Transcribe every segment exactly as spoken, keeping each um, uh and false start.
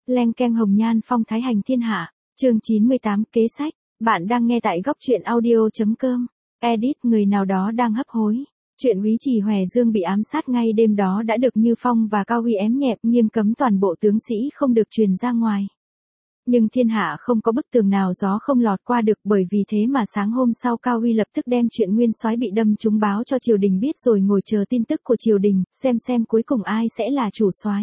Leng keng hồng nhan phong thái hành thiên hạ, chương chín mươi tám kế sách, bạn đang nghe tại góc truyện audio.com, edit người nào đó đang hấp hối. Chuyện Úy Trì Hoè Dương bị ám sát ngay đêm đó đã được Như Phong và Cao Huy ém nhẹm, nghiêm cấm toàn bộ tướng sĩ không được truyền ra ngoài. Nhưng thiên hạ không có bức tường nào gió không lọt qua được, bởi vì thế mà sáng hôm sau Cao Huy lập tức đem chuyện nguyên soái bị đâm trúng báo cho triều đình biết rồi ngồi chờ tin tức của triều đình, xem xem cuối cùng ai sẽ là chủ soái.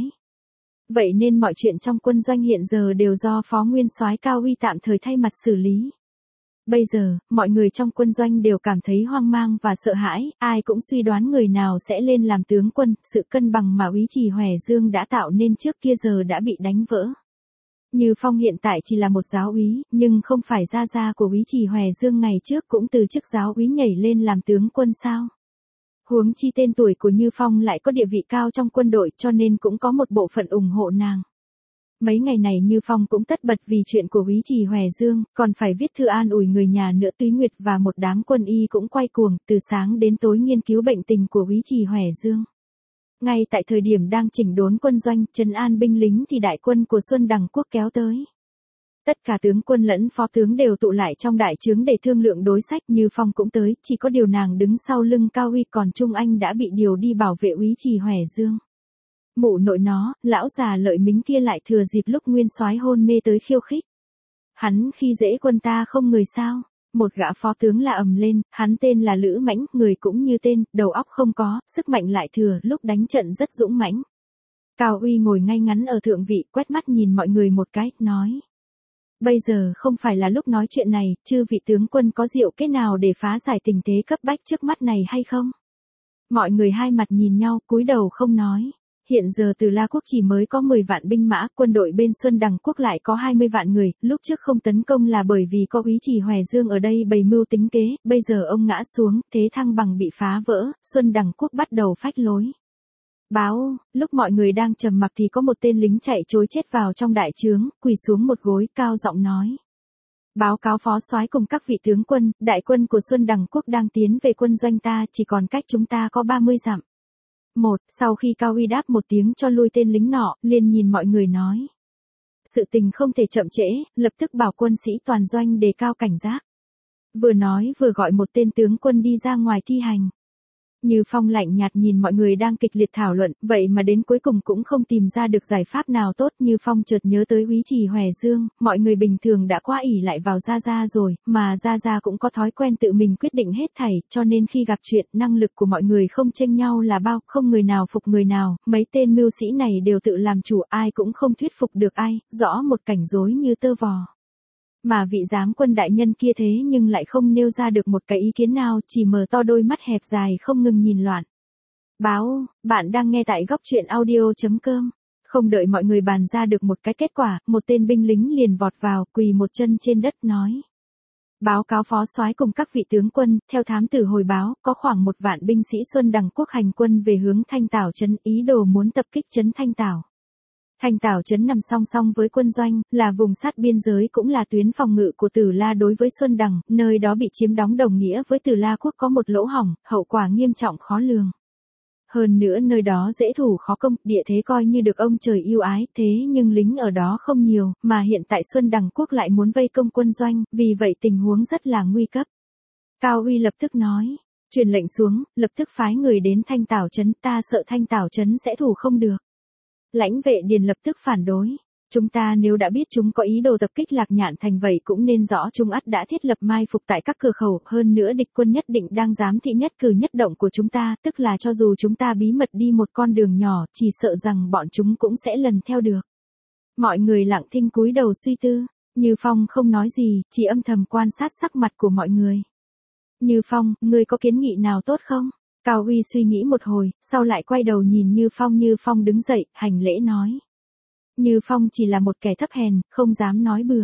Vậy nên mọi chuyện trong quân doanh hiện giờ đều do phó nguyên soái Cao Huy tạm thời thay mặt xử lý. Bây giờ, mọi người trong quân doanh đều cảm thấy hoang mang và sợ hãi, ai cũng suy đoán người nào sẽ lên làm tướng quân, sự cân bằng mà Úy Trì Hoè Dương đã tạo nên trước kia giờ đã bị đánh vỡ. Như Phong hiện tại chỉ là một giáo úy, nhưng không phải gia gia của Úy Trì Hoè Dương ngày trước cũng từ chức giáo úy nhảy lên làm tướng quân sao? Huống chi tên tuổi của Như Phong lại có địa vị cao trong quân đội, cho nên cũng có một bộ phận ủng hộ nàng. Mấy ngày này Như Phong cũng tất bật vì chuyện của Úy Trì Hoè Dương, còn phải viết thư an ủi người nhà nữa. Túy Nguyệt và một đám quân y cũng quay cuồng, từ sáng đến tối nghiên cứu bệnh tình của Úy Trì Hoè Dương. Ngay tại thời điểm đang chỉnh đốn quân doanh, trấn an binh lính thì đại quân của Xuân Đằng Quốc kéo tới. Tất cả tướng quân lẫn phó tướng đều tụ lại trong đại trướng để thương lượng đối sách. Như Phong cũng tới, chỉ có điều nàng đứng sau lưng Cao Huy, còn Trung Anh đã bị điều đi bảo vệ Úy Trì Hoè Dương. Mụ nội nó, lão già Lợi Mính kia lại thừa dịp lúc nguyên soái hôn mê tới khiêu khích. Hắn khi dễ quân ta không người sao? Một gã phó tướng la ầm lên, hắn tên là Lữ Mãnh, người cũng như tên, đầu óc không có, sức mạnh lại thừa, lúc đánh trận rất dũng mãnh. Cao Huy ngồi ngay ngắn ở thượng vị, quét mắt nhìn mọi người một cái, nói: Bây giờ không phải là lúc nói chuyện này, chư vị tướng quân có diệu kế nào để phá giải tình thế cấp bách trước mắt này hay không? Mọi người hai mặt nhìn nhau, cúi đầu không nói. Hiện giờ Từ La Quốc chỉ mới có mười vạn binh mã, quân đội bên Xuân Đằng Quốc lại có hai mươi vạn người, lúc trước không tấn công là bởi vì có Úy Trì Hoè Dương ở đây bày mưu tính kế, bây giờ ông ngã xuống, thế thăng bằng bị phá vỡ, Xuân Đằng Quốc bắt đầu phách lối. Báo, lúc mọi người đang trầm mặc thì có một tên lính chạy trối chết vào trong đại trướng, quỳ xuống một gối, cao giọng nói: Báo cáo phó soái cùng các vị tướng quân, đại quân của Xuân Đằng Quốc đang tiến về quân doanh ta, chỉ còn cách chúng ta có ba mươi dặm. Một, sau khi Cao Huy đáp một tiếng cho lui tên lính nọ, liền nhìn mọi người nói: Sự tình không thể chậm trễ, lập tức bảo quân sĩ toàn doanh đề cao cảnh giác. Vừa nói vừa gọi một tên tướng quân đi ra ngoài thi hành. Như Phong lạnh nhạt nhìn mọi người đang kịch liệt thảo luận, vậy mà đến cuối cùng cũng không tìm ra được giải pháp nào tốt. Như Phong chợt nhớ tới Úy Trì Hoè Dương, mọi người bình thường đã quá ỷ lại vào Gia Gia rồi, mà Gia Gia cũng có thói quen tự mình quyết định hết thảy, cho nên khi gặp chuyện, năng lực của mọi người không chênh nhau là bao, không người nào phục người nào, mấy tên mưu sĩ này đều tự làm chủ, ai cũng không thuyết phục được ai, rõ một cảnh rối như tơ vò. Mà vị giám quân đại nhân kia thế nhưng lại không nêu ra được một cái ý kiến nào, chỉ mở to đôi mắt hẹp dài không ngừng nhìn loạn. Báo, bạn đang nghe tại góc truyện audio.com. Không đợi mọi người bàn ra được một cái kết quả, một tên binh lính liền vọt vào, quỳ một chân trên đất nói: Báo cáo phó soái cùng các vị tướng quân, theo thám tử hồi báo, có khoảng một vạn binh sĩ Xuân Đằng Quốc hành quân về hướng Thanh Tảo trấn, ý đồ muốn tập kích trấn Thanh Tảo. Thanh Tảo trấn nằm song song với quân doanh, là vùng sát biên giới cũng là tuyến phòng ngự của Từ La đối với Xuân Đằng, nơi đó bị chiếm đóng đồng nghĩa với Từ La Quốc có một lỗ hổng, hậu quả nghiêm trọng khó lường. Hơn nữa nơi đó dễ thủ khó công, địa thế coi như được ông trời yêu ái, thế nhưng lính ở đó không nhiều, mà hiện tại Xuân Đằng Quốc lại muốn vây công quân doanh, vì vậy tình huống rất là nguy cấp. Cao Huy lập tức nói: Truyền lệnh xuống, lập tức phái người đến Thanh Tảo trấn, ta sợ Thanh Tảo trấn sẽ thủ không được. Lãnh Vệ Điền lập tức phản đối: Chúng ta nếu đã biết chúng có ý đồ tập kích Lạc Nhạn thành vậy cũng nên rõ chúng ắt đã thiết lập mai phục tại các cửa khẩu, hơn nữa địch quân nhất định đang giám thị nhất cử nhất động của chúng ta, tức là cho dù chúng ta bí mật đi một con đường nhỏ, chỉ sợ rằng bọn chúng cũng sẽ lần theo được. Mọi người lặng thinh cúi đầu suy tư, Như Phong không nói gì, chỉ âm thầm quan sát sắc mặt của mọi người. Như Phong, ngươi có kiến nghị nào tốt không? Cao Huy suy nghĩ một hồi, sau lại quay đầu nhìn Như Phong. Như Phong đứng dậy, hành lễ nói: Như Phong chỉ là một kẻ thấp hèn, không dám nói bừa.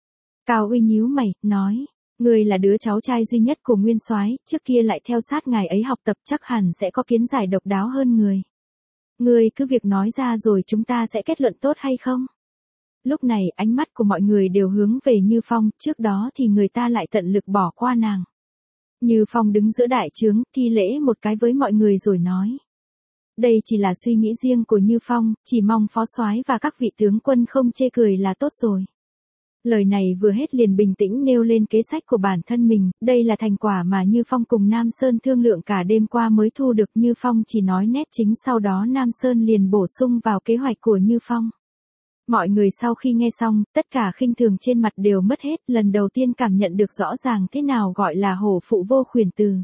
Cao Huy nhíu mày, nói: Ngươi là đứa cháu trai duy nhất của nguyên soái, trước kia lại theo sát ngài ấy học tập, chắc hẳn sẽ có kiến giải độc đáo hơn người. Ngươi cứ việc nói ra rồi chúng ta sẽ kết luận tốt hay không? Lúc này ánh mắt của mọi người đều hướng về Như Phong, trước đó thì người ta lại tận lực bỏ qua nàng. Như Phong đứng giữa đại trướng, thi lễ một cái với mọi người rồi nói: đây chỉ là suy nghĩ riêng của Như Phong, chỉ mong phó soái và các vị tướng quân không chê cười là tốt rồi. Lời này vừa hết liền bình tĩnh nêu lên kế sách của bản thân mình, đây là thành quả mà Như Phong cùng Nam Sơn thương lượng cả đêm qua mới thu được. Như Phong chỉ nói nét chính, sau đó Nam Sơn liền bổ sung vào kế hoạch của Như Phong. Mọi người sau khi nghe xong, tất cả khinh thường trên mặt đều mất hết, lần đầu tiên cảm nhận được rõ ràng thế nào gọi là hổ phụ vô khuyển từ.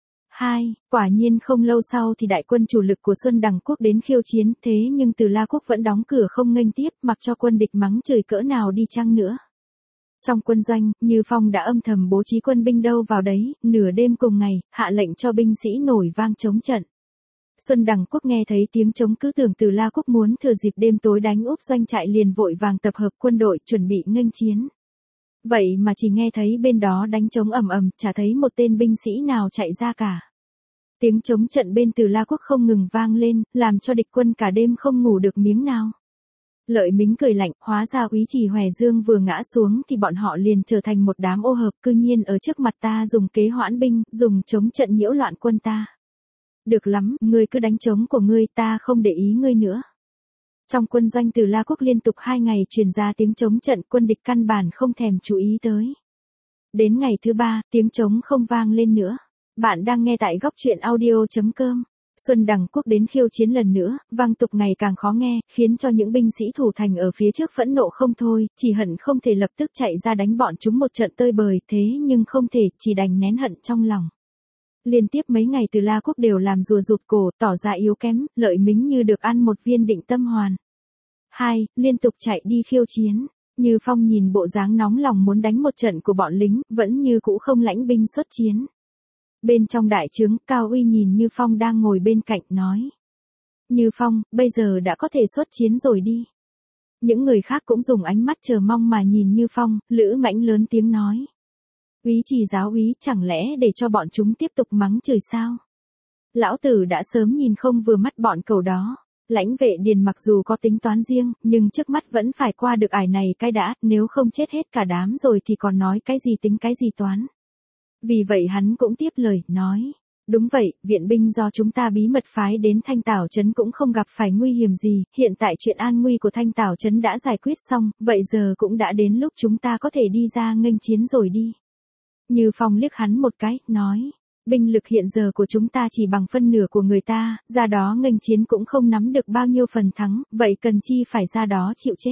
hai. Quả nhiên không lâu sau thì đại quân chủ lực của Xuân Đằng Quốc đến khiêu chiến, thế nhưng Từ La Quốc vẫn đóng cửa không nghênh tiếp, mặc cho quân địch mắng chửi cỡ nào đi chăng nữa. Trong quân doanh, Như Phong đã âm thầm bố trí quân binh đâu vào đấy, nửa đêm cùng ngày, hạ lệnh cho binh sĩ nổi vang chống trận. Xuân Đằng Quốc nghe thấy tiếng trống cứ tưởng Từ La Quốc muốn thừa dịp đêm tối đánh úp doanh trại liền vội vàng tập hợp quân đội chuẩn bị nghênh chiến. Vậy mà chỉ nghe thấy bên đó đánh trống ầm ầm, chả thấy một tên binh sĩ nào chạy ra cả. Tiếng trống trận bên Từ La Quốc không ngừng vang lên, làm cho địch quân cả đêm không ngủ được miếng nào. Lợi Mính cười lạnh, hóa ra Úy Trì Hòe Dương vừa ngã xuống thì bọn họ liền trở thành một đám ô hợp, cư nhiên ở trước mặt ta dùng kế hoãn binh, dùng trống trận nhiễu loạn quân ta. Được lắm, ngươi cứ đánh trống của ngươi, ta không để ý ngươi nữa. Trong quân doanh Từ La Quốc liên tục hai ngày truyền ra tiếng trống trận, quân địch căn bản không thèm chú ý tới. Đến ngày thứ ba, tiếng trống không vang lên nữa. Bạn đang nghe tại góc truyện audio chấm com. Xuân Đằng Quốc đến khiêu chiến lần nữa, vang tục ngày càng khó nghe, khiến cho những binh sĩ thủ thành ở phía trước phẫn nộ không thôi, chỉ hận không thể lập tức chạy ra đánh bọn chúng một trận tơi bời, thế nhưng không thể, chỉ đành nén hận trong lòng. Liên tiếp mấy ngày Từ La Quốc đều làm rùa rụt cổ, tỏ ra yếu kém, Lợi Mính như được ăn một viên định tâm hoàn. hai. Liên tục chạy đi khiêu chiến. Như Phong nhìn bộ dáng nóng lòng muốn đánh một trận của bọn lính, vẫn như cũ không lãnh binh xuất chiến. Bên trong đại trướng, Cao Uy nhìn Như Phong đang ngồi bên cạnh, nói. Như Phong, bây giờ đã có thể xuất chiến rồi đi. Những người khác cũng dùng ánh mắt chờ mong mà nhìn Như Phong, Lữ Mãnh lớn tiếng nói. Úy Trì giáo úy, chẳng lẽ để cho bọn chúng tiếp tục mắng chửi sao? Lão tử đã sớm nhìn không vừa mắt bọn cẩu đó. Lãnh Vệ Điền mặc dù có tính toán riêng, nhưng trước mắt vẫn phải qua được ải này cái đã, nếu không chết hết cả đám rồi thì còn nói cái gì tính cái gì toán. Vì vậy hắn cũng tiếp lời, nói. Đúng vậy, viện binh do chúng ta bí mật phái đến Thanh Tảo Trấn cũng không gặp phải nguy hiểm gì, hiện tại chuyện an nguy của Thanh Tảo Trấn đã giải quyết xong, vậy giờ cũng đã đến lúc chúng ta có thể đi ra nghênh chiến rồi đi. Như Phong liếc hắn một cái, nói. Binh lực hiện giờ của chúng ta chỉ bằng phân nửa của người ta, ra đó nghênh chiến cũng không nắm được bao nhiêu phần thắng, vậy cần chi phải ra đó chịu chết.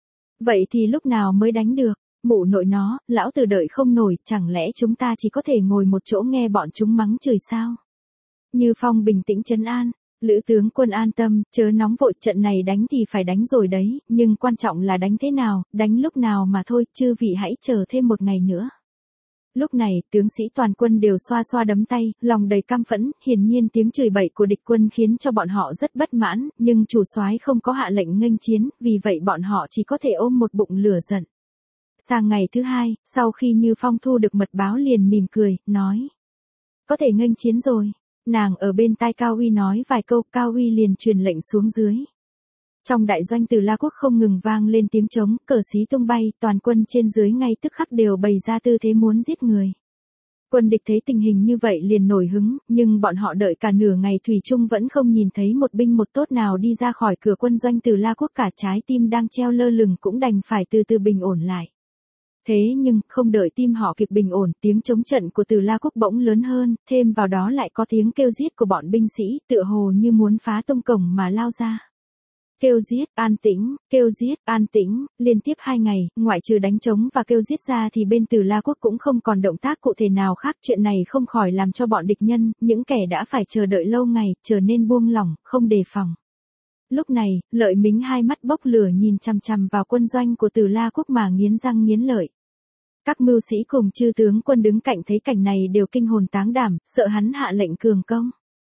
Vậy thì lúc nào mới đánh được? Mụ nội nó, lão tử đợi không nổi, chẳng lẽ chúng ta chỉ có thể ngồi một chỗ nghe bọn chúng mắng chửi sao? Như Phong bình tĩnh trấn an, Lữ tướng quân an tâm, chớ nóng vội, trận này đánh thì phải đánh rồi đấy, nhưng quan trọng là đánh thế nào, đánh lúc nào mà thôi, chư vị hãy chờ thêm một ngày nữa. Lúc này, tướng sĩ toàn quân đều xoa xoa đấm tay, lòng đầy căm phẫn, hiển nhiên tiếng chửi bậy của địch quân khiến cho bọn họ rất bất mãn, nhưng chủ soái không có hạ lệnh nghênh chiến, vì vậy bọn họ chỉ có thể ôm một bụng lửa giận. Sang ngày thứ hai, sau khi Như Phong thu được mật báo liền mỉm cười, nói. Có thể nghênh chiến rồi. Nàng ở bên tai Cao Uy nói vài câu, Cao Uy liền truyền lệnh xuống dưới. Trong đại doanh Từ La Quốc không ngừng vang lên tiếng trống, cờ xí tung bay, toàn quân trên dưới ngay tức khắc đều bày ra tư thế muốn giết người. Quân địch thấy tình hình như vậy liền nổi hứng, nhưng bọn họ đợi cả nửa ngày thủy chung vẫn không nhìn thấy một binh một tốt nào đi ra khỏi cửa quân doanh Từ La Quốc, cả trái tim đang treo lơ lửng cũng đành phải từ từ bình ổn lại. Thế nhưng, không đợi tim họ kịp bình ổn, tiếng chống trận của Từ La Quốc bỗng lớn hơn, thêm vào đó lại có tiếng kêu giết của bọn binh sĩ, tựa hồ như muốn phá tung cổng mà lao ra. Kêu giết, an tĩnh, kêu giết, an tĩnh, liên tiếp hai ngày, ngoại trừ đánh trống và kêu giết ra thì bên Từ La Quốc cũng không còn động tác cụ thể nào khác, chuyện này không khỏi làm cho bọn địch nhân, những kẻ đã phải chờ đợi lâu ngày, trở nên buông lỏng, không đề phòng. Lúc này, Lợi Mính hai mắt bốc lửa nhìn chằm chằm vào quân doanh của Từ La Quốc mà nghiến răng nghiến lợi. Các mưu sĩ cùng chư tướng quân đứng cạnh thấy cảnh này đều kinh hồn táng đảm, sợ hắn hạ lệnh cường công.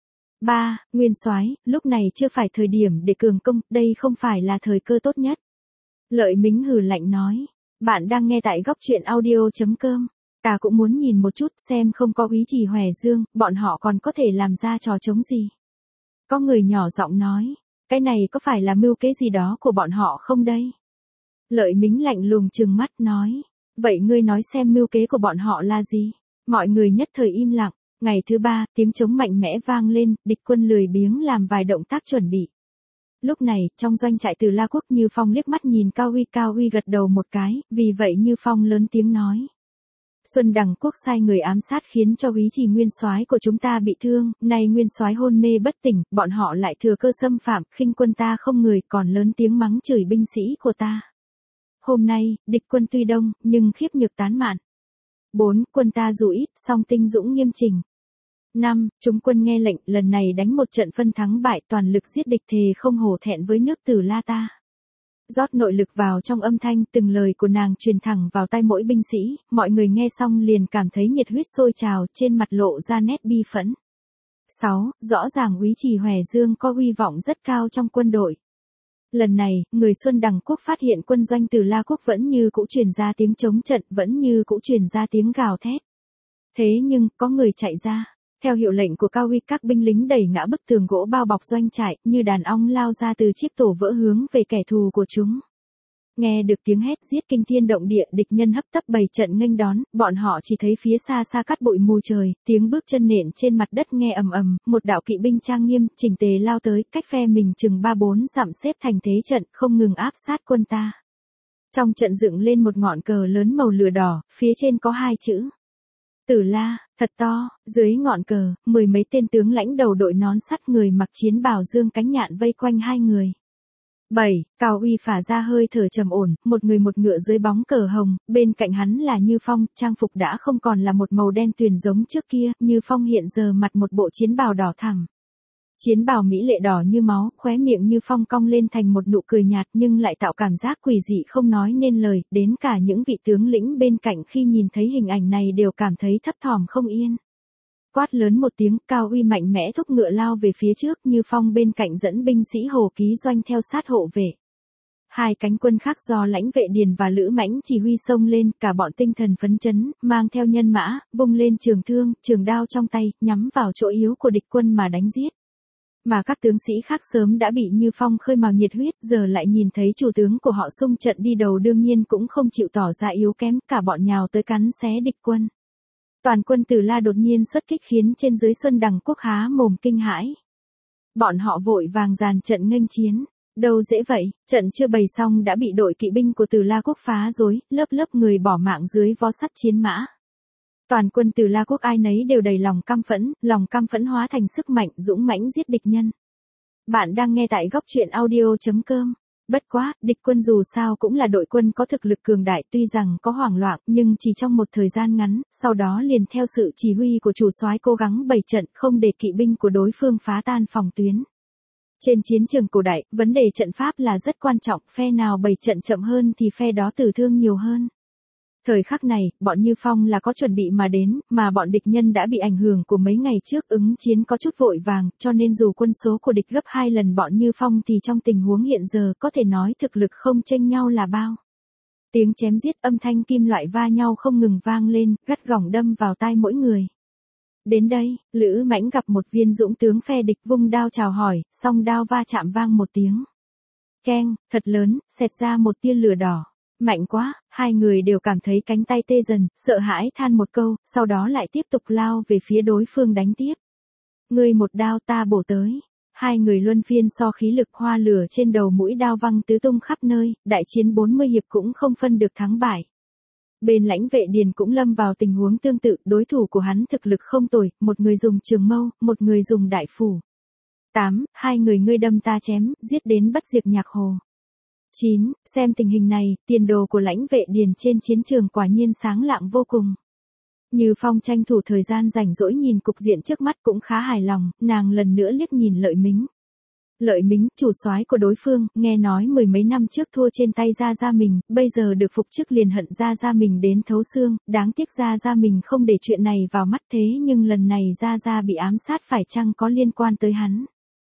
ba. Nguyên soái, lúc này chưa phải thời điểm để cường công, đây không phải là thời cơ tốt nhất. Lợi Mính hừ lạnh nói. Bạn đang nghe tại góc truyện audio chấm com. Ta cũng muốn nhìn một chút xem không có Úy Trì Hòe Dương, bọn họ còn có thể làm ra trò trống gì. Có người nhỏ giọng nói. Cái này có phải là mưu kế gì đó của bọn họ không đây? Lợi Mính lạnh lùng trừng mắt nói. Vậy ngươi nói xem mưu kế của bọn họ là gì? Mọi người nhất thời im lặng. Ngày thứ ba, tiếng trống mạnh mẽ vang lên, địch quân lười biếng làm vài động tác chuẩn bị. Lúc này, trong doanh trại Từ La Quốc, Như Phong liếc mắt nhìn Cao Uy, Cao Uy gật đầu một cái, vì vậy Như Phong lớn tiếng nói. Xuân Đằng Quốc sai người ám sát khiến cho úy trì nguyên soái của chúng ta bị thương, nay nguyên soái hôn mê bất tỉnh, bọn họ lại thừa cơ xâm phạm, khinh quân ta không người, còn lớn tiếng mắng chửi binh sĩ của ta. Hôm nay, địch quân tuy đông, nhưng khiếp nhược tán mạn. bốn. Quân ta dù ít, song tinh dũng nghiêm chỉnh. năm. Chúng quân nghe lệnh, lần này đánh một trận phân thắng bại, toàn lực giết địch, thề không hổ thẹn với nước Tử La ta. Rót nội lực vào trong âm thanh, từng lời của nàng truyền thẳng vào tai mỗi binh sĩ, mọi người nghe xong liền cảm thấy nhiệt huyết sôi trào, trên mặt lộ ra nét bi phẫn. sáu. Rõ ràng úy trì Hòe Dương có uy vọng rất cao trong quân đội. Lần này, người Xuân Đằng Quốc phát hiện quân doanh Từ La Quốc vẫn như cũ truyền ra tiếng chống trận, vẫn như cũ truyền ra tiếng gào thét. Thế nhưng, có người chạy ra. Theo hiệu lệnh của Cao Uy, các binh lính đẩy ngã bức tường gỗ bao bọc doanh trại, như đàn ong lao ra từ chiếc tổ vỡ hướng về kẻ thù của chúng. Nghe được tiếng hét giết kinh thiên động địa, địch nhân hấp tấp bày trận nghênh đón, bọn họ chỉ thấy phía xa xa cát bụi mù trời, tiếng bước chân nện trên mặt đất nghe ầm ầm, một đạo kỵ binh trang nghiêm, chỉnh tề lao tới, cách phe mình chừng ba bốn dặm xếp thành thế trận, không ngừng áp sát quân ta. Trong trận dựng lên một ngọn cờ lớn màu lửa đỏ, phía trên có hai chữ Tử La, thật to, dưới ngọn cờ, mười mấy tên tướng lãnh đầu đội nón sắt, người mặc chiến bào dương cánh nhạn vây quanh hai người. bảy. Cao Uy phả ra hơi thở trầm ổn, một người một ngựa dưới bóng cờ hồng, bên cạnh hắn là Như Phong, trang phục đã không còn là một màu đen tuyền giống trước kia, Như Phong hiện giờ mặc một bộ chiến bào đỏ thẳm. Chiến bào mỹ lệ đỏ như máu, khóe miệng Như Phong cong lên thành một nụ cười nhạt nhưng lại tạo cảm giác quỷ dị không nói nên lời, đến cả những vị tướng lĩnh bên cạnh khi nhìn thấy hình ảnh này đều cảm thấy thấp thỏm không yên. Quát lớn một tiếng, Cao Uy mạnh mẽ thúc ngựa lao về phía trước, Như Phong bên cạnh dẫn binh sĩ Hồ Ký Doanh theo sát hộ vệ. Hai cánh quân khác do Lãnh Vệ Điền và Lữ Mãnh chỉ huy xông lên, cả bọn tinh thần phấn chấn, mang theo nhân mã, vung lên trường thương, trường đao trong tay, nhắm vào chỗ yếu của địch quân mà đánh giết. Mà các tướng sĩ khác sớm đã bị Như Phong khơi mào nhiệt huyết, giờ lại nhìn thấy chủ tướng của họ xung trận đi đầu đương nhiên cũng không chịu tỏ ra yếu kém, cả bọn nhào tới cắn xé địch quân. Toàn quân Từ La đột nhiên xuất kích khiến trên dưới Xuân Đằng Quốc há mồm kinh hãi. Bọn họ vội vàng dàn trận nghênh chiến. Đâu dễ vậy, trận chưa bày xong đã bị đội kỵ binh của Từ La Quốc phá rối, lớp lớp người bỏ mạng dưới vó sắt chiến mã. Toàn quân Từ La Quốc ai nấy đều đầy lòng căm phẫn, lòng căm phẫn hóa thành sức mạnh dũng mãnh giết địch nhân. Bạn đang nghe tại góc truyện audio chấm com. Bất quá, địch quân dù sao cũng là đội quân có thực lực cường đại, tuy rằng có hoảng loạn nhưng chỉ trong một thời gian ngắn, sau đó liền theo sự chỉ huy của chủ soái cố gắng bày trận không để kỵ binh của đối phương phá tan phòng tuyến. Trên chiến trường cổ đại, vấn đề trận pháp là rất quan trọng, phe nào bày trận chậm hơn thì phe đó tử thương nhiều hơn. Thời khắc này, bọn Như Phong là có chuẩn bị mà đến, mà bọn địch nhân đã bị ảnh hưởng của mấy ngày trước ứng chiến có chút vội vàng, cho nên dù quân số của địch gấp hai lần bọn Như Phong thì trong tình huống hiện giờ có thể nói thực lực không chênh nhau là bao. Tiếng chém giết, âm thanh kim loại va nhau không ngừng vang lên, gắt gỏng đâm vào tai mỗi người. Đến đây, Lữ Mãnh gặp một viên dũng tướng phe địch vung đao chào hỏi, song đao va chạm vang một tiếng. Keng, thật lớn, xẹt ra một tia lửa đỏ. Mạnh quá, hai người đều cảm thấy cánh tay tê dần, sợ hãi than một câu, sau đó lại tiếp tục lao về phía đối phương đánh tiếp. Ngươi một đao ta bổ tới. Hai người luân phiên so khí lực, hoa lửa trên đầu mũi đao văng tứ tung khắp nơi, đại chiến bốn mươi hiệp cũng không phân được thắng bại. Bên Lãnh Vệ Điền cũng lâm vào tình huống tương tự, đối thủ của hắn thực lực không tồi, một người dùng trường mâu, một người dùng đại phủ. tám. Hai người ngươi đâm ta chém, giết đến bất diệt nhạc hồ. chín. Xem tình hình này, tiền đồ của Lãnh Vệ Điền trên chiến trường quả nhiên sáng lạng vô cùng. Như Phong tranh thủ thời gian rảnh rỗi nhìn cục diện trước mắt cũng khá hài lòng, nàng lần nữa liếc nhìn Lợi Mính. Lợi Mính, chủ soái của đối phương, nghe nói mười mấy năm trước thua trên tay Gia Gia mình, bây giờ được phục chức liền hận Gia Gia mình đến thấu xương, đáng tiếc Gia Gia mình không để chuyện này vào mắt thế nhưng lần này Gia Gia bị ám sát phải chăng có liên quan tới hắn.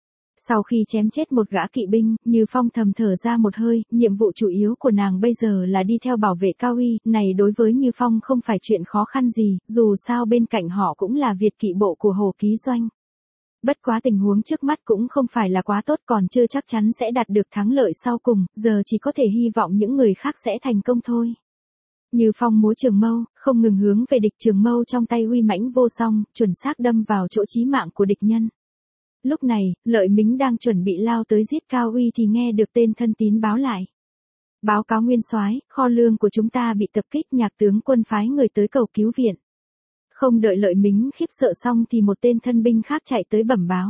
Sau khi chém chết một gã kỵ binh, Như Phong thầm thở ra một hơi, nhiệm vụ chủ yếu của nàng bây giờ là đi theo bảo vệ Cao Uy, này đối với Như Phong không phải chuyện khó khăn gì, dù sao bên cạnh họ cũng là Việt kỵ bộ của Hồ Ký Doanh. Bất quá tình huống trước mắt cũng không phải là quá tốt, còn chưa chắc chắn sẽ đạt được thắng lợi sau cùng, giờ chỉ có thể hy vọng những người khác sẽ thành công thôi. Như Phong múa trường mâu, không ngừng hướng về địch, trường mâu trong tay uy mãnh vô song, chuẩn xác đâm vào chỗ chí mạng của địch nhân. Lúc này, Lợi Mính đang chuẩn bị lao tới giết Cao Uy thì nghe được tên thân tín báo lại. Báo cáo nguyên soái, kho lương của chúng ta bị tập kích, nhạc tướng quân phái người tới cầu cứu viện. Không đợi Lợi Mính khiếp sợ xong thì một tên thân binh khác chạy tới bẩm báo.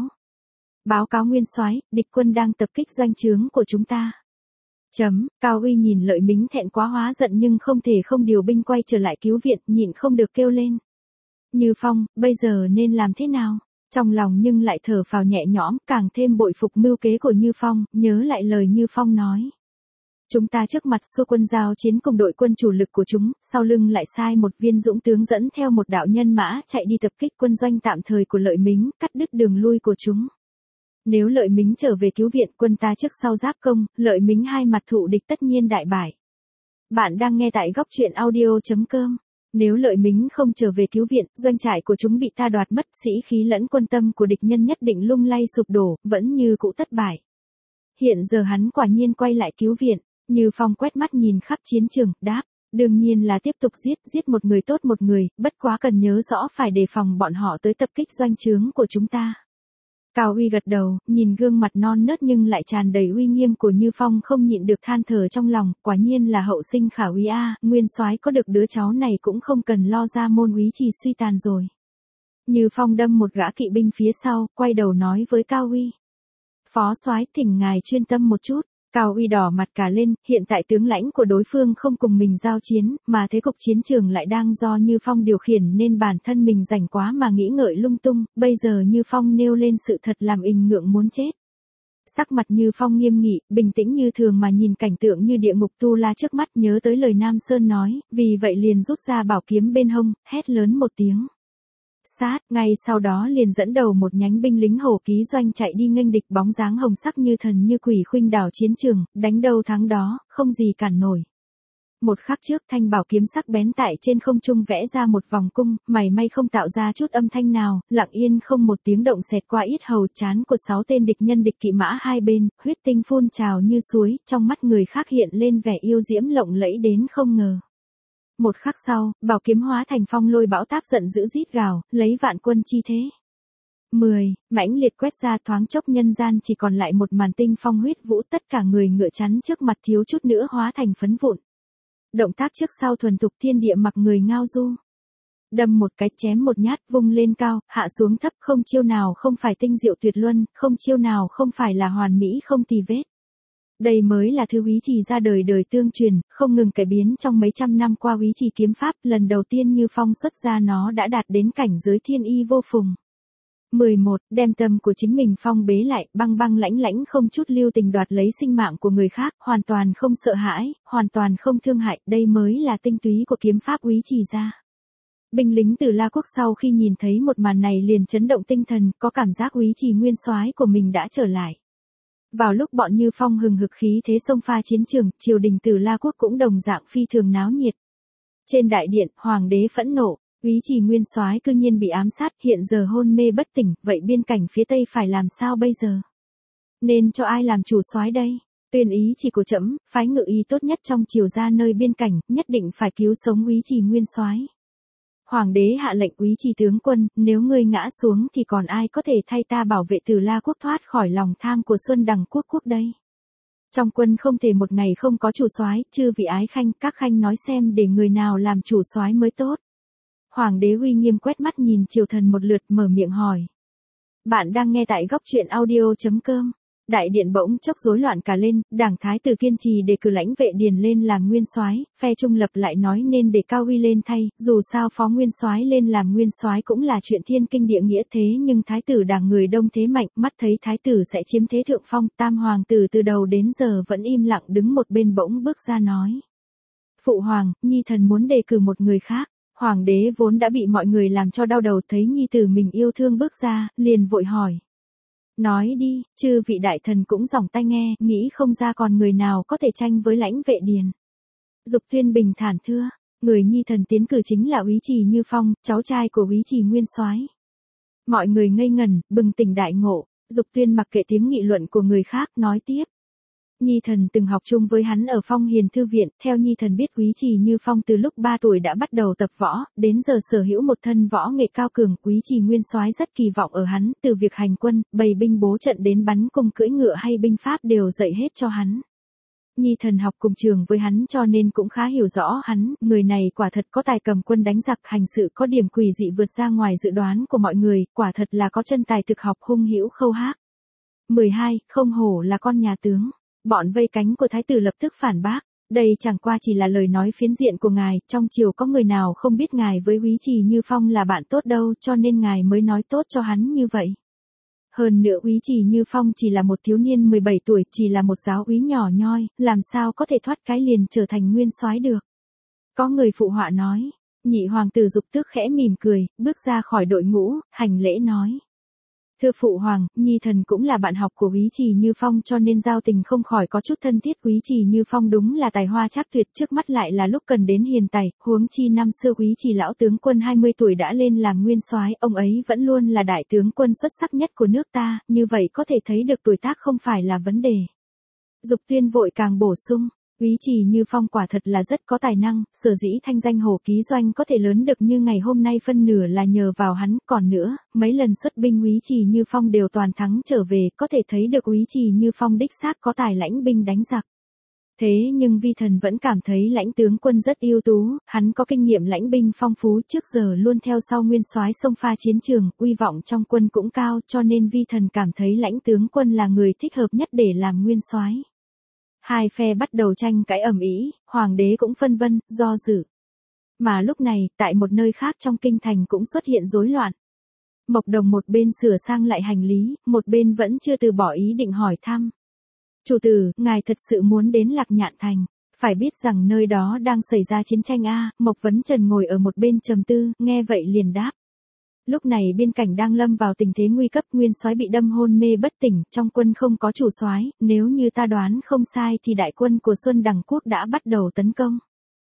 Báo cáo nguyên soái, địch quân đang tập kích doanh trướng của chúng ta. Chấm, Cao Uy nhìn Lợi Mính thẹn quá hóa giận nhưng không thể không điều binh quay trở lại cứu viện, nhịn không được kêu lên. Như Phong, bây giờ nên làm thế nào? Trong lòng nhưng lại thở phào nhẹ nhõm, càng thêm bội phục mưu kế của Như Phong, nhớ lại lời Như Phong nói. Chúng ta trước mặt xô quân giao chiến cùng đội quân chủ lực của chúng, sau lưng lại sai một viên dũng tướng dẫn theo một đạo nhân mã chạy đi tập kích quân doanh tạm thời của Lợi Mính, cắt đứt đường lui của chúng. Nếu Lợi Mính trở về cứu viện, quân ta trước sau giáp công, Lợi Mính hai mặt thụ địch tất nhiên đại bại. Bạn đang nghe tại góc truyện audio chấm com. Nếu Lợi Mính không trở về cứu viện, doanh trại của chúng bị ta đoạt mất, sĩ khí lẫn quân tâm của địch nhân nhất định lung lay sụp đổ, vẫn như cũ thất bại. Hiện giờ hắn quả nhiên quay lại cứu viện. Như Phong quét mắt nhìn khắp chiến trường, đáp, đương nhiên là tiếp tục giết, giết một người tốt một người, bất quá cần nhớ rõ phải đề phòng bọn họ tới tập kích doanh trướng của chúng ta. Cao Uy gật đầu, nhìn gương mặt non nớt nhưng lại tràn đầy uy nghiêm của Như Phong không nhịn được than thở trong lòng, quả nhiên là hậu sinh khả úy a, nguyên soái có được đứa cháu này cũng không cần lo ra môn úy trì suy tàn rồi. Như Phong đâm một gã kỵ binh phía sau, quay đầu nói với Cao Uy. Phó soái, thỉnh ngài chuyên tâm một chút. Cao Uy đỏ mặt cả lên, hiện tại tướng lãnh của đối phương không cùng mình giao chiến, mà thế cục chiến trường lại đang do Như Phong điều khiển nên bản thân mình rảnh quá mà nghĩ ngợi lung tung, bây giờ Như Phong nêu lên sự thật làm ình ngượng muốn chết. Sắc mặt Như Phong nghiêm nghị, bình tĩnh như thường mà nhìn cảnh tượng như địa ngục tu la trước mắt, nhớ tới lời Nam Sơn nói, vì vậy liền rút ra bảo kiếm bên hông, hét lớn một tiếng. Sát, ngay sau đó liền dẫn đầu một nhánh binh lính hổ ký doanh chạy đi nghênh địch, bóng dáng hồng sắc như thần như quỷ khuynh đảo chiến trường, đánh đâu thắng đó, không gì cản nổi. Một khắc trước thanh bảo kiếm sắc bén tại trên không trung vẽ ra một vòng cung, mảy may không tạo ra chút âm thanh nào, lặng yên không một tiếng động xẹt qua yết hầu trán của sáu tên địch nhân địch kỵ mã hai bên, huyết tinh phun trào như suối, trong mắt người khác hiện lên vẻ yêu diễm lộng lẫy đến không ngờ. Một khắc sau, bảo kiếm hóa thành phong lôi bão táp giận dữ rít gào, lấy vạn quân chi thế. mười, mãnh liệt quét ra, thoáng chốc nhân gian chỉ còn lại một màn tinh phong huyết vũ, tất cả người ngựa chắn trước mặt thiếu chút nữa hóa thành phấn vụn. Động tác trước sau thuần thục, thiên địa mặc người ngao du. Đâm một cái, chém một nhát, vung lên cao, hạ xuống thấp, không chiêu nào không phải tinh diệu tuyệt luân, không chiêu nào không phải là hoàn mỹ không tì vết. Đây mới là thứ úy trì ra đời đời tương truyền, không ngừng cải biến trong mấy trăm năm qua. Úy trì kiếm pháp, lần đầu tiên Như Phong xuất ra nó đã đạt đến cảnh giới thiên y vô phùng. mười một, đem tâm của chính mình phong bế lại, băng băng lãnh lãnh không chút lưu tình đoạt lấy sinh mạng của người khác, hoàn toàn không sợ hãi, hoàn toàn không thương hại, đây mới là tinh túy của kiếm pháp úy trì ra. Binh lính Từ La Quốc sau khi nhìn thấy một màn này liền chấn động tinh thần, có cảm giác úy trì nguyên soái của mình đã trở lại. Vào lúc bọn Như Phong hừng hực khí thế xông pha chiến trường, triều đình Từ La Quốc cũng đồng dạng phi thường náo nhiệt. Trên đại điện, hoàng đế phẫn nộ, úy trì nguyên soái cư nhiên bị ám sát, hiện giờ hôn mê bất tỉnh, vậy biên cảnh phía Tây phải làm sao bây giờ? Nên cho ai làm chủ soái đây? Tuyên ý chỉ của trẫm, phái ngự y tốt nhất trong triều ra nơi biên cảnh, nhất định phải cứu sống úy trì nguyên soái. Hoàng đế hạ lệnh, úy trì tướng quân, nếu ngươi ngã xuống thì còn ai có thể thay ta bảo vệ Từ La Quốc thoát khỏi lòng tham của Xuân Đằng quốc quốc đây? Trong quân không thể một ngày không có chủ soái, chư vị ái khanh, các khanh nói xem để người nào làm chủ soái mới tốt. Hoàng đế uy nghiêm quét mắt nhìn triều thần một lượt, mở miệng hỏi. Bạn đang nghe tại góc truyện audio chấm com. Đại điện bỗng chốc rối loạn cả lên, Đảng thái tử kiên trì đề cử Lãnh Vệ Điền lên làm nguyên soái, phe trung lập lại nói nên để Cao Uy lên thay, dù sao phó nguyên soái lên làm nguyên soái cũng là chuyện thiên kinh địa nghĩa, thế nhưng thái tử Đảng người đông thế mạnh, mắt thấy thái tử sẽ chiếm thế thượng phong, tam hoàng tử từ đầu đến giờ vẫn im lặng đứng một bên bỗng bước ra nói. Phụ hoàng, nhi thần muốn đề cử một người khác. Hoàng đế vốn đã bị mọi người làm cho đau đầu, thấy nhi tử mình yêu thương bước ra, liền vội hỏi. Nói đi, chư vị đại thần cũng dòng tai nghe, nghĩ không ra còn người nào có thể tranh với Lãnh Vệ Điền. Dục Tuyên bình thản thưa, người nhi thần tiến cử chính là úy trì Như Phong, cháu trai của úy trì nguyên soái. Mọi người ngây ngẩn, bừng tỉnh đại ngộ, Dục Tuyên mặc kệ tiếng nghị luận của người khác, nói tiếp. Nhi Thần từng học chung với hắn ở Phong Hiền Thư Viện, theo Nhi Thần biết Quý Trì Như Phong từ lúc ba tuổi đã bắt đầu tập võ, đến giờ sở hữu một thân võ nghệ cao cường, Quý Trì Nguyên Soái rất kỳ vọng ở hắn, từ việc hành quân, bày binh bố trận đến bắn cung cưỡi ngựa hay binh pháp đều dạy hết cho hắn. Nhi Thần học cùng trường với hắn cho nên cũng khá hiểu rõ hắn, người này quả thật có tài cầm quân đánh giặc, hành sự có điểm quỷ dị vượt ra ngoài dự đoán của mọi người, quả thật là có chân tài thực học, hung hữu khâu hác. mười hai. Không hổ là con nhà tướng. Bọn vây cánh của thái tử lập tức phản bác, đây chẳng qua chỉ là lời nói phiến diện của ngài, trong triều có người nào không biết ngài với Quý Trì Như Phong là bạn tốt đâu, cho nên ngài mới nói tốt cho hắn như vậy. Hơn nữa Quý Trì Như Phong chỉ là một thiếu niên mười bảy tuổi, chỉ là một giáo úy nhỏ nhoi, làm sao có thể thoát cái liền trở thành nguyên soái được. Có người phụ họa nói, nhị hoàng tử Dục Tước khẽ mỉm cười, bước ra khỏi đội ngũ, hành lễ nói. Thưa phụ hoàng, Nhi Thần cũng là bạn học của Quý Trì Như Phong cho nên giao tình không khỏi có chút thân thiết. Quý Trì Như Phong đúng là tài hoa trác tuyệt, trước mắt lại là lúc cần đến hiền tài, huống chi năm xưa Quý Trì lão tướng quân hai mươi tuổi đã lên làm nguyên soái, ông ấy vẫn luôn là đại tướng quân xuất sắc nhất của nước ta, như vậy có thể thấy được tuổi tác không phải là vấn đề. Dục Tuyên vội càng bổ sung. Quý Trì Như Phong quả thật là rất có tài năng, sở dĩ thanh danh Hồ Ký Doanh có thể lớn được như ngày hôm nay phân nửa là nhờ vào hắn, còn nữa, mấy lần xuất binh Quý Trì Như Phong đều toàn thắng trở về, có thể thấy được Quý Trì Như Phong đích xác có tài lãnh binh đánh giặc. Thế nhưng Vi Thần vẫn cảm thấy lãnh tướng quân rất ưu tú, hắn có kinh nghiệm lãnh binh phong phú, trước giờ luôn theo sau nguyên soái xông pha chiến trường, uy vọng trong quân cũng cao, cho nên Vi Thần cảm thấy lãnh tướng quân là người thích hợp nhất để làm nguyên soái. Hai phe bắt đầu tranh cãi ầm ĩ, hoàng đế cũng phân vân, do dự. Mà lúc này, tại một nơi khác trong kinh thành cũng xuất hiện rối loạn. Mộc Đồng một bên sửa sang lại hành lý, một bên vẫn chưa từ bỏ ý định hỏi thăm. Chủ tử, ngài thật sự muốn đến Lạc Nhạn Thành, phải biết rằng nơi đó đang xảy ra chiến tranh a. Mộc Vấn Trần ngồi ở một bên trầm tư, nghe vậy liền đáp. Lúc này biên cảnh đang lâm vào tình thế nguy cấp, nguyên soái bị đâm hôn mê bất tỉnh, trong quân không có chủ soái, nếu như ta đoán không sai thì đại quân của Xuân Đằng Quốc đã bắt đầu tấn công.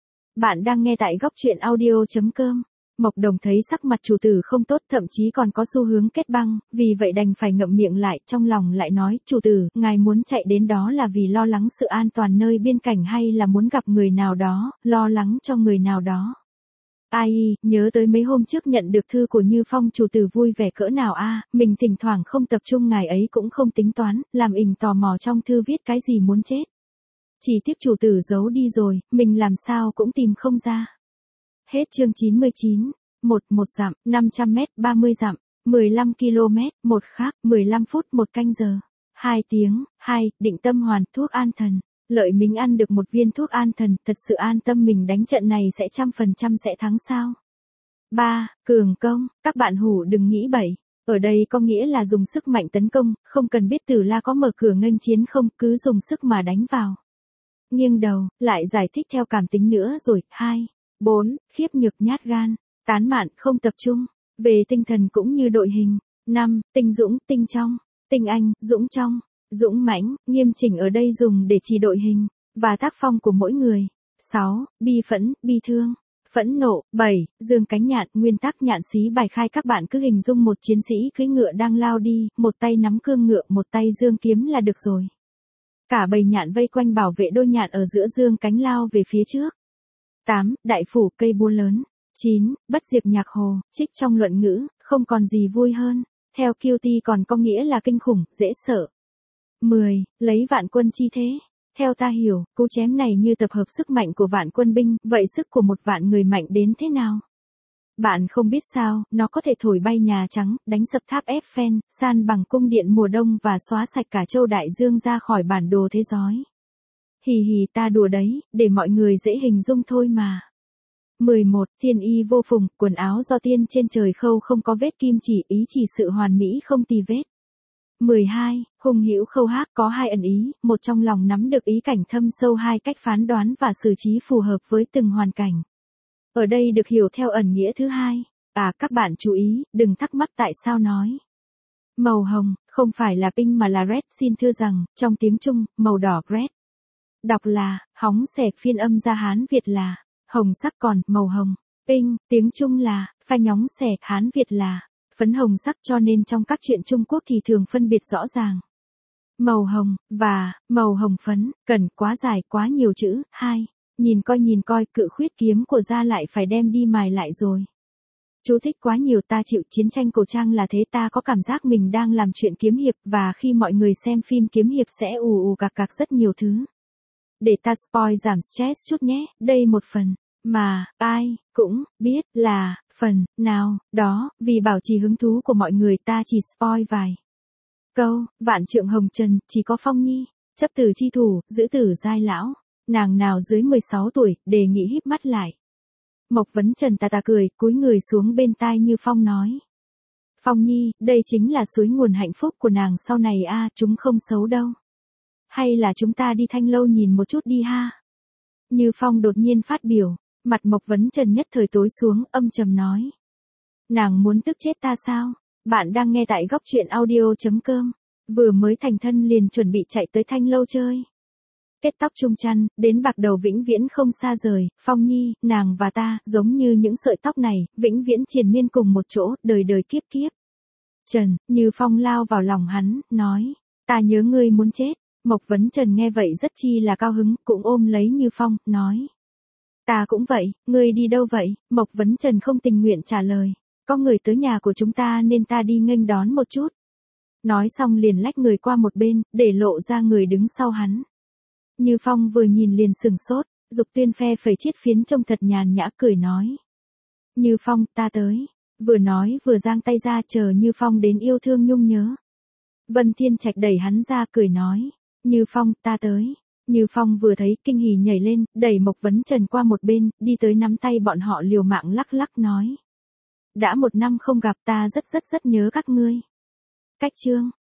Bạn đang nghe tại góc truyện audio chấm com. Mộc Đồng thấy sắc mặt chủ tử không tốt, thậm chí còn có xu hướng kết băng, vì vậy đành phải ngậm miệng lại, trong lòng lại nói, chủ tử, ngài muốn chạy đến đó là vì lo lắng sự an toàn nơi biên cảnh hay là muốn gặp người nào đó, lo lắng cho người nào đó. Ai, nhớ tới mấy hôm trước nhận được thư của Như Phong, chủ tử vui vẻ cỡ nào a, à, mình thỉnh thoảng không tập trung ngài ấy cũng không tính toán, làm ình tò mò trong thư viết cái gì muốn chết. Chỉ tiếc chủ tử giấu đi rồi, mình làm sao cũng tìm không ra. Hết chương chín mươi chín. Một, một dặm, năm trăm mét, ba mươi dặm, mười lăm ki lô mét, một khác, mười lăm phút, một canh giờ. Hai tiếng, hai, định tâm hoàn, thuốc an thần. Lợi mình ăn được một viên thuốc an thần, thật sự an tâm mình đánh trận này sẽ trăm phần trăm sẽ thắng sao. Ba, cường công, các bạn hủ đừng nghĩ bậy. Ở đây có nghĩa là dùng sức mạnh tấn công, không cần biết Tử La có mở cửa nghênh chiến không, cứ dùng sức mà đánh vào. Nghiêng đầu, lại giải thích theo cảm tính nữa rồi. Hai, bốn, khiếp nhược nhát gan, tán mạn không tập trung, về tinh thần cũng như đội hình. Năm, tinh dũng, tinh trong, tinh anh, dũng trong. Dũng mãnh, nghiêm chỉnh ở đây dùng để chỉ đội hình, và tác phong của mỗi người. Sáu, bi phẫn, bi thương, phẫn nộ. Bảy, dương cánh nhạn, nguyên tắc nhạn xí bài khai. Các bạn cứ hình dung một chiến sĩ cưỡi ngựa đang lao đi, một tay nắm cương ngựa, một tay dương kiếm là được rồi. Cả bầy nhạn vây quanh bảo vệ đôi nhạn ở giữa dương cánh lao về phía trước. Tám, đại phủ, cây búa lớn. Chín, bất diệt nhạc hồ, trích trong luận ngữ, không còn gì vui hơn. Theo Kiêu Ti còn có nghĩa là kinh khủng, dễ sợ. Mười, lấy vạn quân chi thế. Theo ta hiểu, cú chém này như tập hợp sức mạnh của vạn quân binh, vậy sức của một vạn người mạnh đến thế nào? Bạn không biết sao, nó có thể thổi bay Nhà Trắng, đánh sập tháp Eiffel, san bằng cung điện mùa đông và xóa sạch cả châu Đại Dương ra khỏi bản đồ thế giới. Hì hì, ta đùa đấy, để mọi người dễ hình dung thôi mà. Mười một, thiên y vô phùng, quần áo do tiên trên trời khâu không có vết kim chỉ, ý chỉ sự hoàn mỹ không tì vết. Mười hai, hung hữu khâu hác, có hai ẩn ý, một trong lòng nắm được ý cảnh thâm sâu, hai cách phán đoán và xử trí phù hợp với từng hoàn cảnh. Ở đây được hiểu theo ẩn nghĩa thứ hai. À, các bạn chú ý, đừng thắc mắc tại sao nói màu hồng, không phải là pink mà là red, xin thưa rằng, trong tiếng Trung, màu đỏ red. Đọc là, hóng xẹt, phiên âm ra Hán Việt là hồng sắc, còn màu hồng, pink, tiếng Trung là pha nhóng xẹt, Hán Việt là phấn hồng sắc, cho nên trong các truyện Trung Quốc thì thường phân biệt rõ ràng. màu hồng, và, màu hồng phấn, cần, quá dài, quá nhiều chữ, hai. Nhìn coi nhìn coi, cự khuyết kiếm của gia lại phải đem đi mài lại rồi. Chú thích quá nhiều, ta chịu, chiến tranh cổ trang là thế, ta có cảm giác mình đang làm chuyện kiếm hiệp, và khi mọi người xem phim kiếm hiệp sẽ ù ù cạc cạc rất nhiều thứ. Để ta spoil giảm stress chút nhé, đây một phần, mà, ai, cũng, biết, là, phần, nào, đó, vì bảo trì hứng thú của mọi người ta chỉ spoil vài câu. Vạn trượng hồng trần, chỉ có Phong Nhi, chấp tử chi thủ, giữ tử giai lão, nàng nào dưới mười sáu tuổi, đề nghị híp mắt lại. Mộc Vấn Trần tà tà cười, cúi người xuống bên tai Như Phong nói. Phong Nhi, đây chính là suối nguồn hạnh phúc của nàng sau này a, chúng không xấu đâu. Hay là chúng ta đi Thanh Lâu nhìn một chút đi ha. Như Phong đột nhiên phát biểu, mặt Mộc Vấn Trần nhất thời tối xuống, âm trầm nói. Nàng muốn tức chết ta sao? Bạn đang nghe tại góc truyện audio.com. Vừa mới thành thân liền chuẩn bị chạy tới Thanh Lâu chơi. Kết tóc trung chăn, đến bạc đầu vĩnh viễn không xa rời, Phong Nhi, nàng và ta, giống như những sợi tóc này, vĩnh viễn triền miên cùng một chỗ, đời đời kiếp kiếp. Trần, Như Phong lao vào lòng hắn, nói, ta nhớ ngươi muốn chết. Mộc Vấn Trần nghe vậy rất chi là cao hứng, cũng ôm lấy Như Phong, nói. Ta cũng vậy, ngươi đi đâu vậy? Mộc Vấn Trần không tình nguyện trả lời. Có người tới nhà của chúng ta nên ta đi nghênh đón một chút. Nói xong liền lách người qua một bên, để lộ ra người đứng sau hắn. Như Phong vừa nhìn liền sừng sốt, Dục Tuyên phe phẩy chiết phiến trông thật nhàn nhã cười nói. Như Phong, ta tới. Vừa nói vừa giang tay ra chờ Như Phong đến yêu thương nhung nhớ. Vân Thiên Trạch đẩy hắn ra cười nói. Như Phong, ta tới. Như Phong vừa thấy kinh hỉ nhảy lên, đẩy Mộc Vấn Trần qua một bên, đi tới nắm tay bọn họ liều mạng lắc lắc nói. Đã một năm không gặp, ta rất rất rất nhớ các ngươi. Cách chương